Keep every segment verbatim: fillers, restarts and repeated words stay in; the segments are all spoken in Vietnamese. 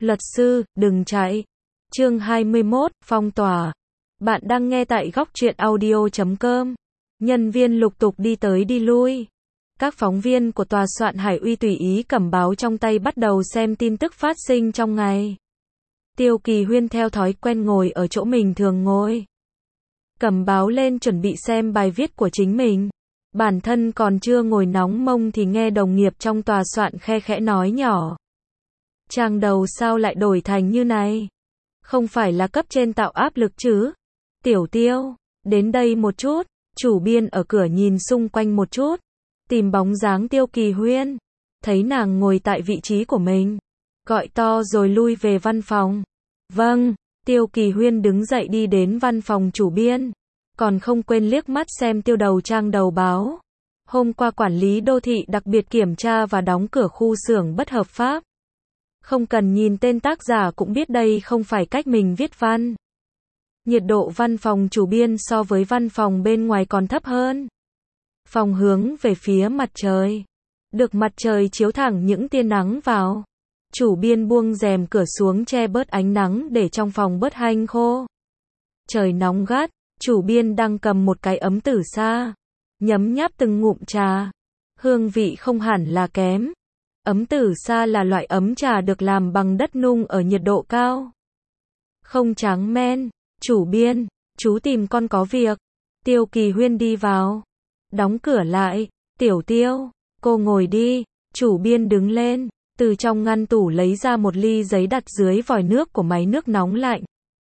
Luật sư, đừng chạy. Chương hai mươi mốt, phong tỏa. Bạn đang nghe tại góc truyện audio chấm com. Nhân viên lục tục đi tới đi lui. Các phóng viên của tòa soạn Hải Uy tùy ý cầm báo trong tay bắt đầu xem tin tức phát sinh trong ngày. Tiêu Kỳ Huyên theo thói quen ngồi ở chỗ mình thường ngồi. Cầm báo lên chuẩn bị xem bài viết của chính mình. Bản thân còn chưa ngồi nóng mông thì nghe đồng nghiệp trong tòa soạn khe khẽ nói nhỏ. Trang đầu sao lại đổi thành như này? Không phải là cấp trên tạo áp lực chứ? Tiểu Tiêu, đến đây một chút. Chủ biên ở cửa nhìn xung quanh một chút. Tìm bóng dáng Tiêu Kỳ Huyên. Thấy nàng ngồi tại vị trí của mình. Gọi to rồi lui về văn phòng. Vâng, Tiêu Kỳ Huyên đứng dậy đi đến văn phòng chủ biên. Còn không quên liếc mắt xem tiêu đầu trang đầu báo. Hôm qua quản lý đô thị đặc biệt kiểm tra và đóng cửa khu xưởng bất hợp pháp. Không cần nhìn tên tác giả cũng biết đây không phải cách mình viết văn. Nhiệt độ văn phòng chủ biên so với văn phòng bên ngoài còn thấp hơn. Phòng hướng về phía mặt trời. Được mặt trời chiếu thẳng những tia nắng vào. Chủ biên buông rèm cửa xuống che bớt ánh nắng để trong phòng bớt hanh khô. Trời nóng gắt, chủ biên đang cầm một cái ấm tử sa. Nhấm nháp từng ngụm trà. Hương vị không hẳn là kém. Ấm tử sa là loại ấm trà được làm bằng đất nung ở nhiệt độ cao. Không tráng men. Chủ biên, chú tìm con có việc. Tiêu Kỳ Huyên đi vào. Đóng cửa lại. Tiểu Tiêu, cô ngồi đi. Chủ biên đứng lên. Từ trong ngăn tủ lấy ra một ly giấy đặt dưới vòi nước của máy nước nóng lạnh.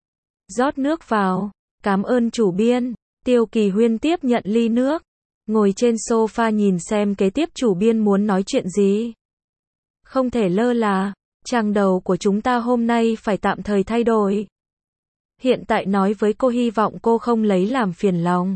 Rót nước vào. Cảm ơn chủ biên. Tiêu Kỳ Huyên tiếp nhận ly nước. Ngồi trên sofa nhìn xem kế tiếp chủ biên muốn nói chuyện gì. Không thể lơ là. Trang đầu của chúng ta hôm nay phải tạm thời thay đổi. Hiện tại nói với cô hy vọng cô không lấy làm phiền lòng.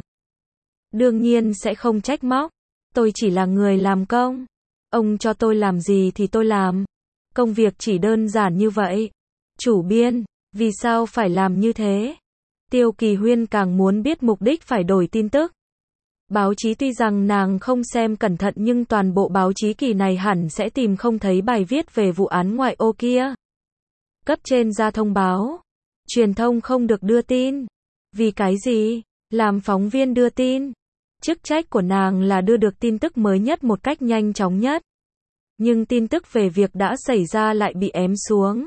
Đương nhiên sẽ không trách móc. Tôi chỉ là người làm công. Ông cho tôi làm gì thì tôi làm. Công việc chỉ đơn giản như vậy. Chủ biên, vì sao phải làm như thế? Tiêu Kỳ Huyên càng muốn biết mục đích phải đổi tin tức. Báo chí tuy rằng nàng không xem cẩn thận nhưng toàn bộ báo chí kỳ này hẳn sẽ tìm không thấy bài viết về vụ án ngoại ô kia. Cấp trên ra thông báo. Truyền thông không được đưa tin. Vì cái gì? Làm phóng viên đưa tin. Chức trách của nàng là đưa được tin tức mới nhất một cách nhanh chóng nhất. Nhưng tin tức về việc đã xảy ra lại bị ém xuống.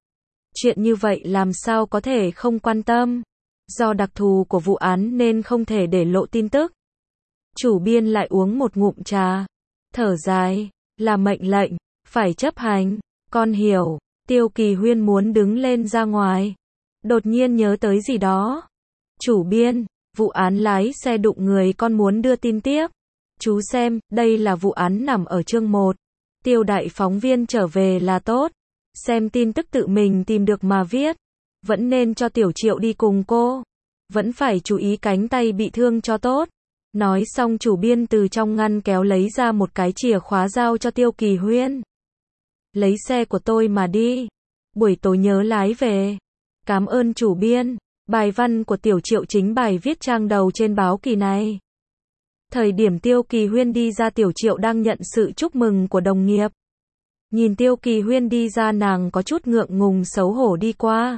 Chuyện như vậy làm sao có thể không quan tâm. Do đặc thù của vụ án nên không thể để lộ tin tức. Chủ biên lại uống một ngụm trà. Thở dài. Là mệnh lệnh. Phải chấp hành. Con hiểu. Tiêu Kỳ Huyên muốn đứng lên ra ngoài. Đột nhiên nhớ tới gì đó. Chủ biên. Vụ án lái xe đụng người con muốn đưa tin tiếp. Chú xem, đây là vụ án nằm ở chương một. Tiêu đại phóng viên trở về là tốt. Xem tin tức tự mình tìm được mà viết. Vẫn nên cho Tiểu Triệu đi cùng cô. Vẫn phải chú ý cánh tay bị thương cho tốt. Nói xong chủ biên từ trong ngăn kéo lấy ra một cái chìa khóa giao cho Tiêu Kỳ Huyên. Lấy xe của tôi mà đi. Buổi tối nhớ lái về. Cảm ơn chủ biên. Bài văn của Tiểu Triệu chính bài viết trang đầu trên báo kỳ này. Thời điểm Tiêu Kỳ Huyên đi ra Tiểu Triệu đang nhận sự chúc mừng của đồng nghiệp. Nhìn Tiêu Kỳ Huyên đi ra nàng có chút ngượng ngùng xấu hổ đi qua.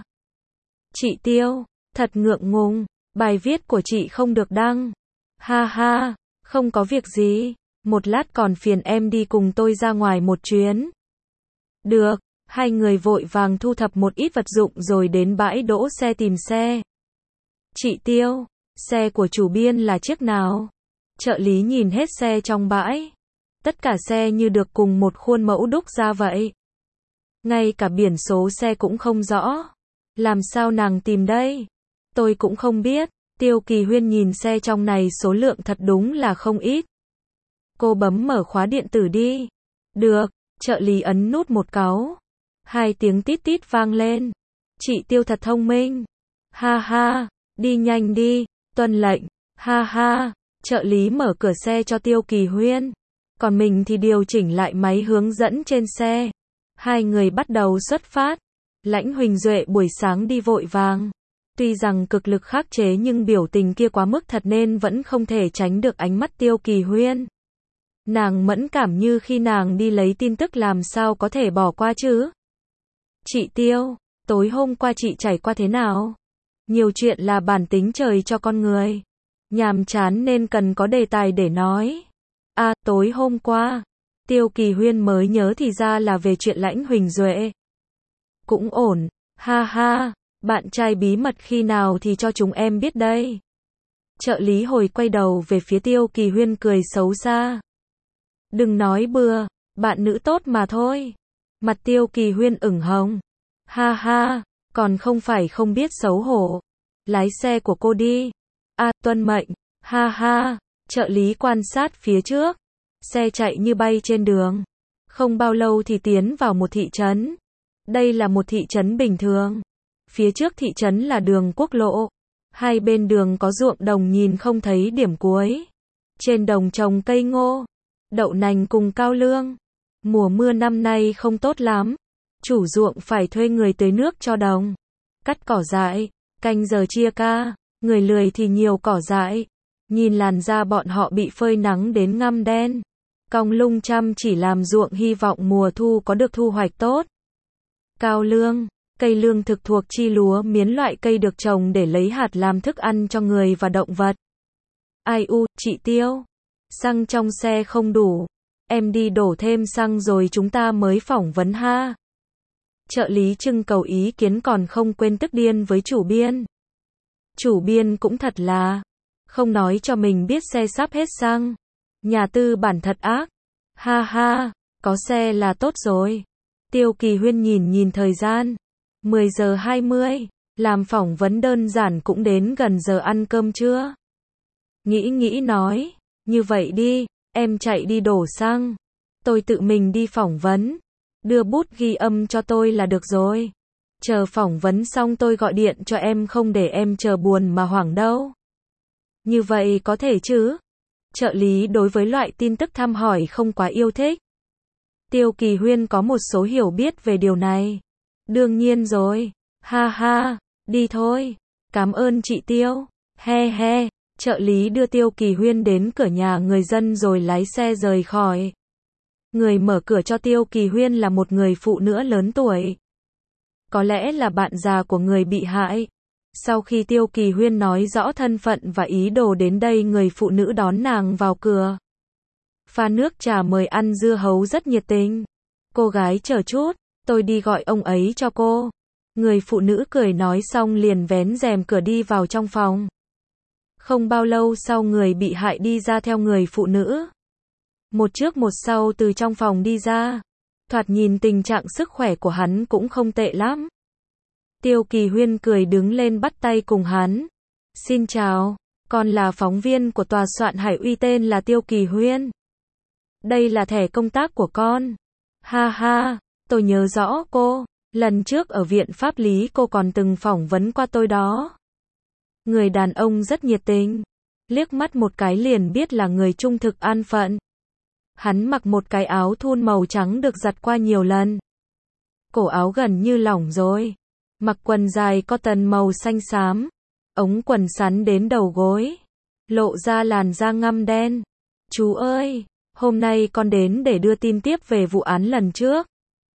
Chị Tiêu, thật ngượng ngùng, bài viết của chị không được đăng. Ha ha, không có việc gì, một lát còn phiền em đi cùng tôi ra ngoài một chuyến. Được, hai người vội vàng thu thập một ít vật dụng rồi đến bãi đỗ xe tìm xe. Chị Tiêu, xe của chủ biên là chiếc nào? Trợ lý nhìn hết xe trong bãi. Tất cả xe như được cùng một khuôn mẫu đúc ra vậy. Ngay cả biển số xe cũng không rõ. Làm sao nàng tìm đây? Tôi cũng không biết. Tiêu Kỳ Huyên nhìn xe trong này số lượng thật đúng là không ít. Cô bấm mở khóa điện tử đi. Được, trợ lý ấn nút một cáu. Hai tiếng tít tít vang lên. Chị Tiêu thật thông minh. Ha ha, đi nhanh đi, tuân lệnh. Ha ha, trợ lý mở cửa xe cho Tiêu Kỳ Huyên. Còn mình thì điều chỉnh lại máy hướng dẫn trên xe. Hai người bắt đầu xuất phát. Lãnh Huỳnh Duệ buổi sáng đi vội vàng. Tuy rằng cực lực khắc chế nhưng biểu tình kia quá mức thật nên vẫn không thể tránh được ánh mắt Tiêu Kỳ Huyên. Nàng mẫn cảm như khi nàng đi lấy tin tức làm sao có thể bỏ qua chứ. Chị Tiêu, tối hôm qua chị trải qua thế nào? Nhiều chuyện là bản tính trời cho con người. Nhàm chán nên cần có đề tài để nói. À, tối hôm qua, Tiêu Kỳ Huyên mới nhớ thì ra là về chuyện Lãnh Huỳnh Duệ. Cũng ổn, ha ha, bạn trai bí mật khi nào thì cho chúng em biết đây. Trợ lý hồi quay đầu về phía Tiêu Kỳ Huyên cười xấu xa. Đừng nói bừa, bạn nữ tốt mà thôi. Mặt Tiêu Kỳ Huyên ửng hồng. Ha ha, còn không phải không biết xấu hổ. Lái xe của cô đi. À, tuân mệnh, ha ha, trợ lý quan sát phía trước. Xe chạy như bay trên đường. Không bao lâu thì tiến vào một thị trấn. Đây là một thị trấn bình thường. Phía trước thị trấn là đường quốc lộ. Hai bên đường có ruộng đồng nhìn không thấy điểm cuối. Trên đồng trồng cây ngô, đậu nành cùng cao lương. Mùa mưa năm nay không tốt lắm. Chủ ruộng phải thuê người tưới nước cho đồng. Cắt cỏ dại, canh giờ chia ca, người lười thì nhiều cỏ dại. Nhìn làn da bọn họ bị phơi nắng đến ngăm đen. Cong lung chăm chỉ làm ruộng hy vọng mùa thu có được thu hoạch tốt. Cao lương, cây lương thực thuộc chi lúa miến loại cây được trồng để lấy hạt làm thức ăn cho người và động vật. Ai u, chị Tiêu, xăng trong xe không đủ. Em đi đổ thêm xăng rồi chúng ta mới phỏng vấn ha. Trợ lý trưng cầu ý kiến còn không quên tức điên với chủ biên. Chủ biên cũng thật là, không nói cho mình biết xe sắp hết xăng. Nhà tư bản thật ác. Ha ha, có xe là tốt rồi. Tiêu Kỳ Huyên nhìn nhìn thời gian. mười giờ hai mươi, làm phỏng vấn đơn giản cũng đến gần giờ ăn cơm trưa. Nghĩ nghĩ nói, như vậy đi, em chạy đi đổ xăng. Tôi tự mình đi phỏng vấn. Đưa bút ghi âm cho tôi là được rồi. Chờ phỏng vấn xong tôi gọi điện cho em không để em chờ buồn mà hoảng đâu. Như vậy có thể chứ? Trợ lý đối với loại tin tức thăm hỏi không quá yêu thích. Tiêu Kỳ Huyên có một số hiểu biết về điều này. Đương nhiên rồi. Ha ha, đi thôi. Cảm ơn chị Tiêu. He he. Trợ lý đưa Tiêu Kỳ Huyên đến cửa nhà người dân rồi lái xe rời khỏi. Người mở cửa cho Tiêu Kỳ Huyên là một người phụ nữ lớn tuổi. Có lẽ là bạn già của người bị hại. Sau khi Tiêu Kỳ Huyên nói rõ thân phận và ý đồ đến đây, người phụ nữ đón nàng vào cửa. Pha nước trà mời ăn dưa hấu rất nhiệt tình. Cô gái chờ chút, tôi đi gọi ông ấy cho cô. Người phụ nữ cười nói xong liền vén rèm cửa đi vào trong phòng. Không bao lâu sau người bị hại đi ra theo người phụ nữ. Một trước một sau từ trong phòng đi ra. Thoạt nhìn tình trạng sức khỏe của hắn cũng không tệ lắm. Tiêu Kỳ Huyên cười đứng lên bắt tay cùng hắn. Xin chào, con là phóng viên của tòa soạn Hải Uy, tên là Tiêu Kỳ Huyên. Đây là thẻ công tác của con. Ha ha, tôi nhớ rõ cô. Lần trước ở viện pháp lý cô còn từng phỏng vấn qua tôi đó. Người đàn ông rất nhiệt tình. Liếc mắt một cái liền biết là người trung thực an phận. Hắn mặc một cái áo thun màu trắng được giặt qua nhiều lần. Cổ áo gần như lỏng rồi. Mặc quần dài cotton màu xanh xám. Ống quần sắn đến đầu gối. Lộ ra làn da ngăm đen. Chú ơi, hôm nay con đến để đưa tin tiếp về vụ án lần trước.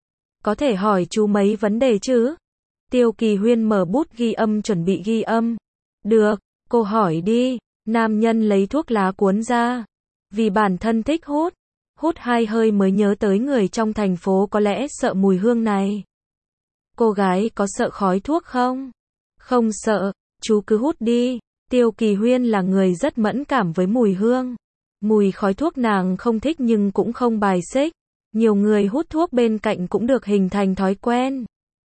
Có thể hỏi chú mấy vấn đề chứ? Tiêu Kỳ Huyên mở bút ghi âm chuẩn bị ghi âm. Được, cô hỏi đi. Nam nhân lấy thuốc lá cuốn ra. Vì bản thân thích hút. Hút hai hơi mới nhớ tới người trong thành phố có lẽ sợ mùi hương này. Cô gái có sợ khói thuốc không? Không sợ, chú cứ hút đi. Tiêu Kỳ Huyên là người rất mẫn cảm với mùi hương. Mùi khói thuốc nàng không thích nhưng cũng không bài xích. Nhiều người hút thuốc bên cạnh cũng được hình thành thói quen.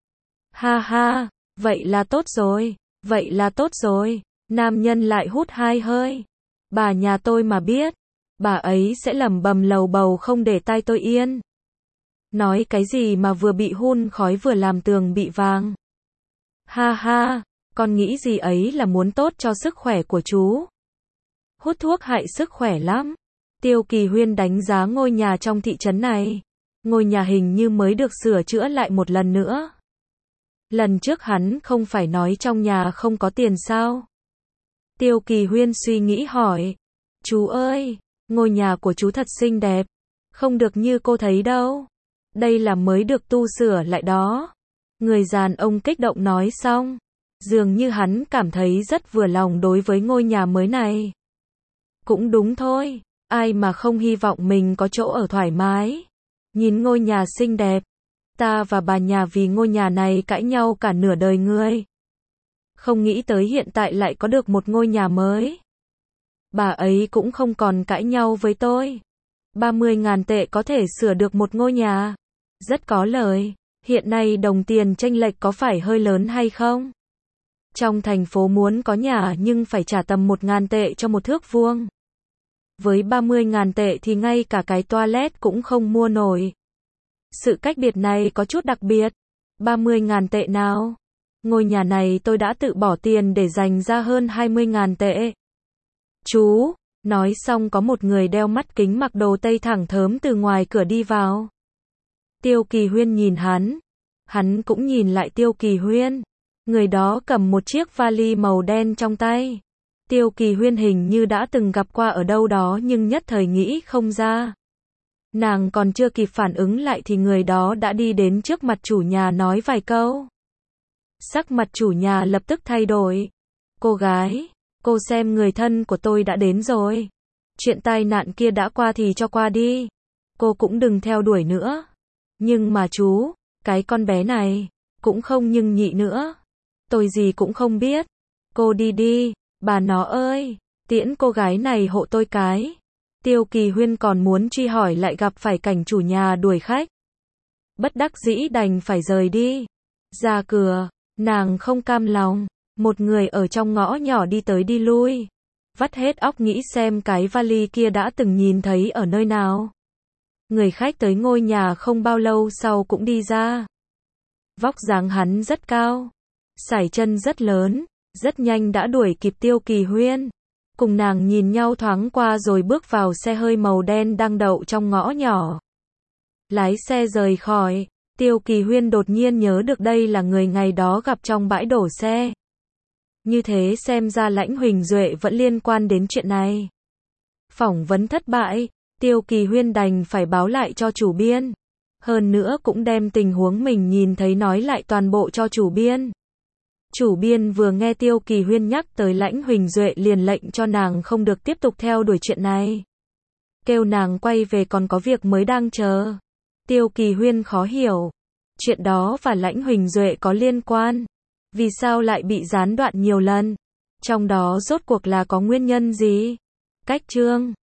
Ha ha, vậy là tốt rồi, vậy là tốt rồi. Nam nhân lại hút hai hơi. Bà nhà tôi mà biết, bà ấy sẽ lẩm bẩm lầu bầu không để tai tôi yên. Nói cái gì mà vừa bị hun khói vừa làm tường bị vàng. Ha ha, con nghĩ gì ấy là muốn tốt cho sức khỏe của chú. Hút thuốc hại sức khỏe lắm. Tiêu Kỳ Huyên đánh giá ngôi nhà trong thị trấn này. Ngôi nhà hình như mới được sửa chữa lại một lần nữa. Lần trước hắn không phải nói trong nhà không có tiền sao? Tiêu Kỳ Huyên suy nghĩ hỏi. Chú ơi, ngôi nhà của chú thật xinh đẹp. Không được như cô thấy đâu. Đây là mới được tu sửa lại đó. Người đàn ông kích động nói xong. Dường như hắn cảm thấy rất vừa lòng đối với ngôi nhà mới này. Cũng đúng thôi, ai mà không hy vọng mình có chỗ ở thoải mái. Nhìn ngôi nhà xinh đẹp. Ta và bà nhà vì ngôi nhà này cãi nhau cả nửa đời người. Không nghĩ tới hiện tại lại có được một ngôi nhà mới. Bà ấy cũng không còn cãi nhau với tôi. ba mươi ngàn tệ có thể sửa được một ngôi nhà. Rất có lời. Hiện nay đồng tiền chênh lệch có phải hơi lớn hay không? Trong thành phố muốn có nhà nhưng phải trả tầm một ngàn tệ cho một thước vuông. Với ba mươi ngàn tệ thì ngay cả cái toilet cũng không mua nổi. Sự cách biệt này có chút đặc biệt. ba mươi ngàn tệ nào? Ngôi nhà này tôi đã tự bỏ tiền để dành ra hơn hai mươi ngàn tệ. Chú, nói xong có một người đeo mắt kính mặc đồ tây thẳng thớm từ ngoài cửa đi vào. Tiêu Kỳ Huyên nhìn hắn. Hắn cũng nhìn lại Tiêu Kỳ Huyên. Người đó cầm một chiếc vali màu đen trong tay. Tiêu Kỳ Huyên hình như đã từng gặp qua ở đâu đó nhưng nhất thời nghĩ không ra. Nàng còn chưa kịp phản ứng lại thì người đó đã đi đến trước mặt chủ nhà nói vài câu. Sắc mặt chủ nhà lập tức thay đổi. Cô gái, cô xem người thân của tôi đã đến rồi. Chuyện tai nạn kia đã qua thì cho qua đi. Cô cũng đừng theo đuổi nữa. Nhưng mà chú, cái con bé này, cũng không nhưng nhị nữa. Tôi gì cũng không biết. Cô đi đi, bà nó ơi, tiễn cô gái này hộ tôi cái. Tiêu Kỳ Huyên còn muốn truy hỏi lại gặp phải cảnh chủ nhà đuổi khách. Bất đắc dĩ đành phải rời đi. Ra cửa, nàng không cam lòng. Một người ở trong ngõ nhỏ đi tới đi lui. Vắt hết óc nghĩ xem cái vali kia đã từng nhìn thấy ở nơi nào. Người khách tới ngôi nhà không bao lâu sau cũng đi ra. Vóc dáng hắn rất cao. Sải chân rất lớn. Rất nhanh đã đuổi kịp Tiêu Kỳ Huyên. Cùng nàng nhìn nhau thoáng qua rồi bước vào xe hơi màu đen đang đậu trong ngõ nhỏ. Lái xe rời khỏi. Tiêu Kỳ Huyên đột nhiên nhớ được đây là người ngày đó gặp trong bãi đổ xe. Như thế xem ra Lãnh Huỳnh Duệ vẫn liên quan đến chuyện này. Phỏng vấn thất bại, Tiêu Kỳ Huyên đành phải báo lại cho chủ biên. Hơn nữa cũng đem tình huống mình nhìn thấy nói lại toàn bộ cho chủ biên. Chủ biên vừa nghe Tiêu Kỳ Huyên nhắc tới Lãnh Huỳnh Duệ liền lệnh cho nàng không được tiếp tục theo đuổi chuyện này. Kêu nàng quay về còn có việc mới đang chờ. Tiêu Kỳ Huyên khó hiểu. Chuyện đó và Lãnh Huỳnh Duệ có liên quan. Vì sao lại bị gián đoạn nhiều lần? Trong đó rốt cuộc là có nguyên nhân gì? Cách chương